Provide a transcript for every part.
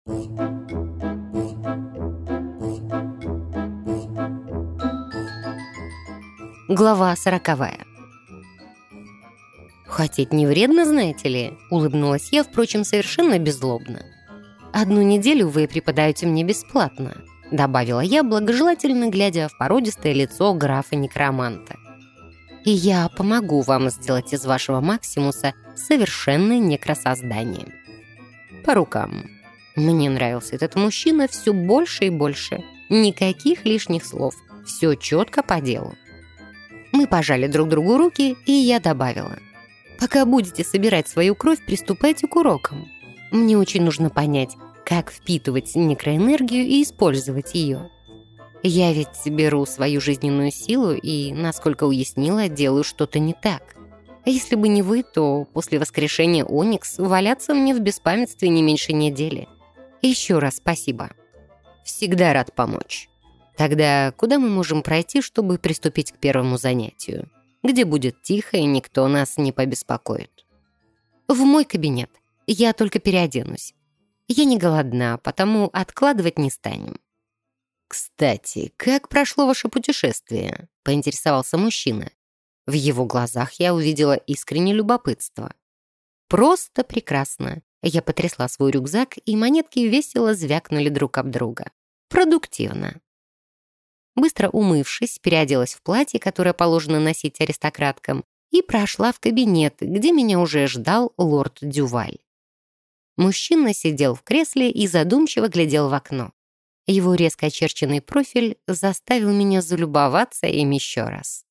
Глава 40. «Хотеть не вредно, знаете ли?» — улыбнулась я, впрочем, совершенно беззлобно. «1 неделю вы преподаете мне бесплатно», — добавила я, благожелательно глядя в породистое лицо графа-некроманта. «И я помогу вам сделать из вашего Максимуса совершенное некросоздание». По рукам. Мне нравился этот мужчина все больше и больше. Никаких лишних слов. Все четко по делу. Мы пожали друг другу руки, и я добавила: «Пока будете собирать свою кровь, приступайте к урокам. Мне очень нужно понять, как впитывать некроэнергию и использовать ее. Я ведь беру свою жизненную силу и, насколько уяснила, делаю что-то не так. А если бы не вы, то после воскрешения Оникс валяться мне в беспамятстве не меньше недели. Еще раз спасибо. Всегда рад помочь. Тогда куда мы можем пройти, чтобы приступить к первому занятию? Где будет тихо и никто нас не побеспокоит?» «В мой кабинет. Я только переоденусь. Я не голодна, потому откладывать не станем». «Кстати, как прошло ваше путешествие?» — поинтересовался мужчина. В его глазах я увидела искреннее любопытство. «Просто прекрасно». Я потрясла свой рюкзак, и монетки весело звякнули друг об друга. «Продуктивно». Быстро умывшись, переоделась в платье, которое положено носить аристократкам, и прошла в кабинет, где меня уже ждал лорд Дюваль. Мужчина сидел в кресле и задумчиво глядел в окно. Его резко очерченный профиль заставил меня залюбоваться им еще раз.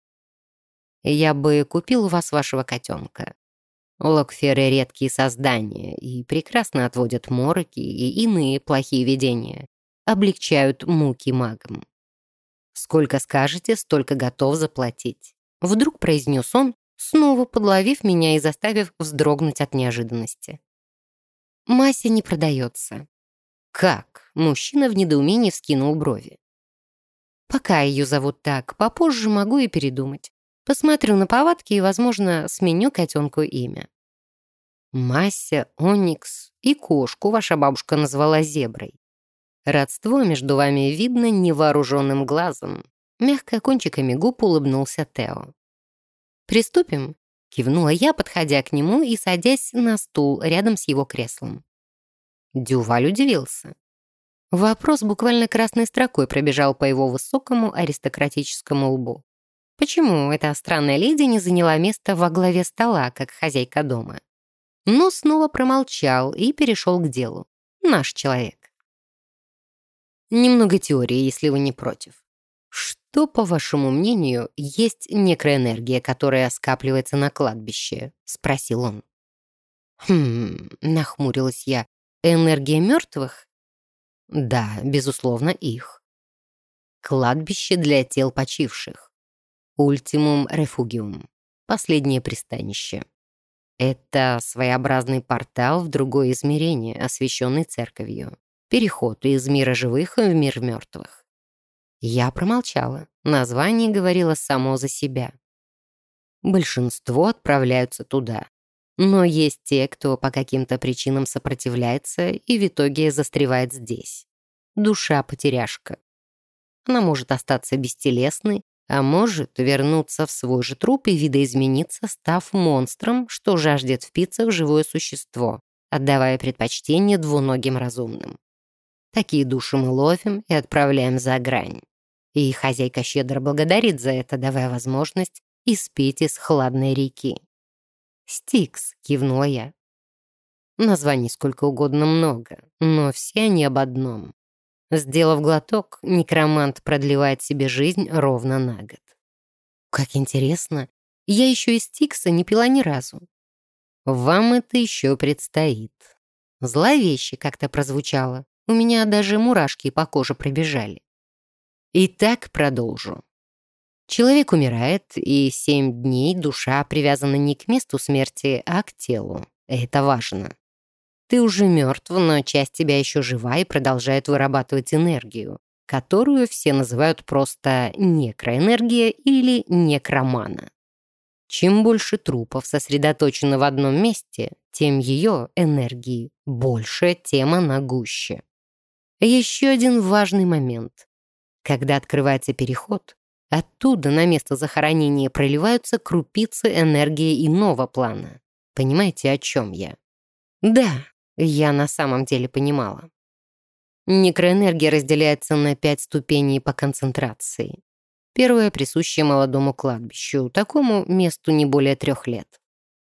«Я бы купил у вас вашего котенка. Локферы — редкие создания и прекрасно отводят мороки и иные плохие видения, облегчают муки магам. Сколько скажете, столько готов заплатить», — вдруг произнес он, снова подловив меня и заставив вздрогнуть от неожиданности. «Мася не продается». «Как?» — мужчина в недоумении вскинул брови. «Пока ее зовут так, попозже могу и передумать. Посмотрю на повадки и, возможно, сменю котенку имя». «Мася, Оникс и кошку ваша бабушка назвала Зеброй. Родство между вами видно невооруженным глазом», — мягко кончиками губ улыбнулся Тео. «Приступим?» — кивнула я, подходя к нему и садясь на стул рядом с его креслом. Дюваль удивился. Вопрос буквально красной строкой пробежал по его высокому аристократическому лбу. Почему эта странная леди не заняла место во главе стола, как хозяйка дома? Но снова промолчал и перешел к делу. Наш человек. «Немного теории, если вы не против. Что, по вашему мнению, есть некроэнергия, которая скапливается на кладбище?» — спросил он. Нахмурилась я. «Энергия мертвых?» «Да, безусловно, их. Кладбище для тел почивших. Ультимум рефугиум. Последнее пристанище. Это своеобразный портал в другое измерение, освященный церковью. Переход из мира живых в мир мертвых». Я промолчала. Название говорило само за себя. Большинство отправляются туда. Но есть те, кто по каким-то причинам сопротивляется и в итоге застревает здесь. Душа-потеряшка. Она может остаться бестелесной, а может вернуться в свой же труп и видоизмениться, став монстром, что жаждет впиться в живое существо, отдавая предпочтение двуногим разумным. Такие души мы ловим и отправляем за грань. И хозяйка щедро благодарит за это, давая возможность испить из хладной реки. «Стикс», — кивнула я. Названий сколько угодно много, но все они об одном. Сделав глоток, некромант продлевает себе жизнь ровно на год. «Как интересно. Я еще и Стикса не пила ни разу». «Вам это еще предстоит». Зловеще как-то прозвучало. У меня даже мурашки по коже пробежали. Итак, продолжу. Человек умирает, и 7 дней душа привязана не к месту смерти, а к телу. Это важно. Ты уже мертв, но часть тебя еще жива и продолжает вырабатывать энергию, которую все называют просто некроэнергия или некромана. Чем больше трупов сосредоточено в одном месте, тем ее энергии больше, тем она гуще. Еще один важный момент. Когда открывается переход, оттуда на место захоронения проливаются крупицы энергии иного плана. Понимаете, о чем я? Да, я на самом деле понимала. Некроэнергия разделяется на 5 ступеней по концентрации. Первая присущая молодому кладбищу, такому месту не более 3 лет.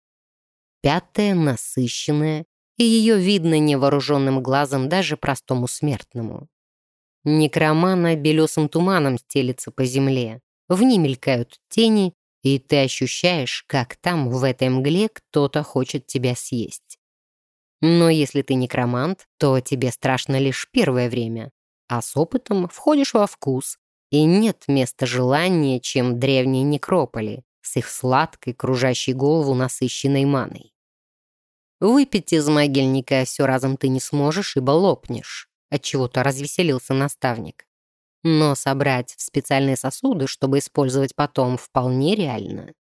5-я насыщенная, и ее видно невооруженным глазом даже простому смертному. Некромана белесым туманом стелется по земле, в ней мелькают тени, и ты ощущаешь, как там, в этой мгле, кто-то хочет тебя съесть. Но если ты некромант, то тебе страшно лишь первое время, а с опытом входишь во вкус, и нет места желания, чем древние некрополи с их сладкой, кружащей голову насыщенной маной. Выпить из могильника все разом ты не сможешь, ибо лопнешь. Отчего-то развеселился наставник. Но собрать в специальные сосуды, чтобы использовать потом, вполне реально.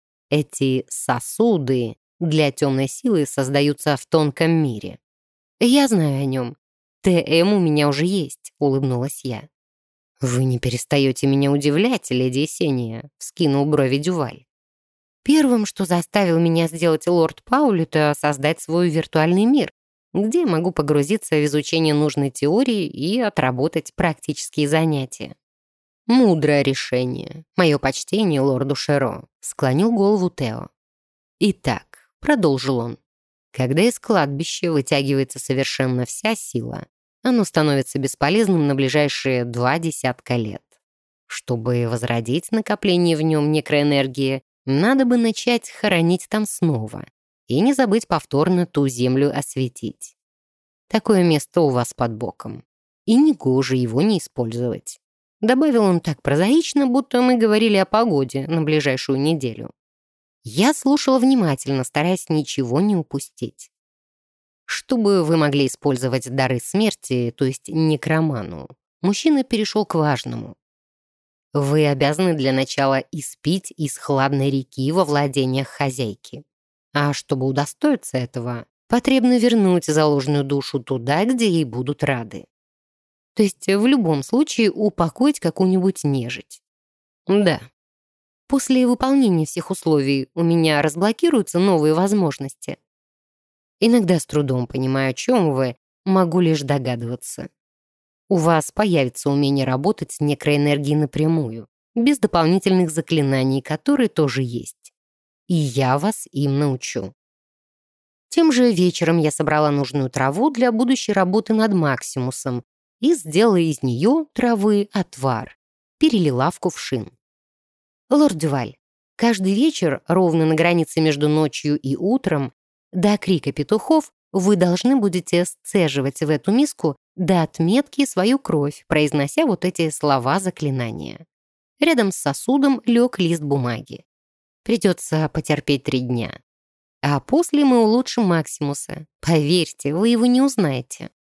Эти сосуды для темной силы создаются в тонком мире. Я знаю о нем. ТМ у меня уже есть, улыбнулась я. «Вы не перестаете меня удивлять, леди Есения», — вскинул брови Дюваль. «Первым, что заставил меня сделать лорд Пауль, это создать свой виртуальный мир, где могу погрузиться в изучение нужной теории и отработать практические занятия». «Мудрое решение. Мое почтение лорду Шеро», — склонил голову Тео. «Итак», — продолжил он, — «когда из кладбища вытягивается совершенно вся сила, оно становится бесполезным на ближайшие 20 лет. Чтобы возродить накопление в нем некроэнергии, надо бы начать хоронить там снова и не забыть повторно ту землю осветить. Такое место у вас под боком, и негоже его не использовать». Добавил он так прозаично, будто мы говорили о погоде на ближайшую неделю. Я слушала внимательно, стараясь ничего не упустить. Чтобы вы могли использовать дары смерти, то есть некроману, мужчина перешел к важному. Вы обязаны для начала испить из хладной реки во владениях хозяйки. А чтобы удостоиться этого, потребно вернуть заложенную душу туда, где ей будут рады. То есть в любом случае упокоить какую-нибудь нежить. Да. После выполнения всех условий у меня разблокируются новые возможности. Иногда с трудом понимаю, о чем вы, могу лишь догадываться. У вас появится умение работать с некроэнергией напрямую, без дополнительных заклинаний, которые тоже есть. И я вас им научу. Тем же вечером я собрала нужную траву для будущей работы над Максимусом и сделала из нее травы отвар, перелила в кувшин. Лорд Дюваль, каждый вечер, ровно на границе между ночью и утром, до крика петухов, вы должны будете сцеживать в эту миску до отметки свою кровь, произнося вот эти слова заклинания. Рядом с сосудом лег лист бумаги. Придется потерпеть 3 дня. А после мы улучшим Максимуса. Поверьте, вы его не узнаете.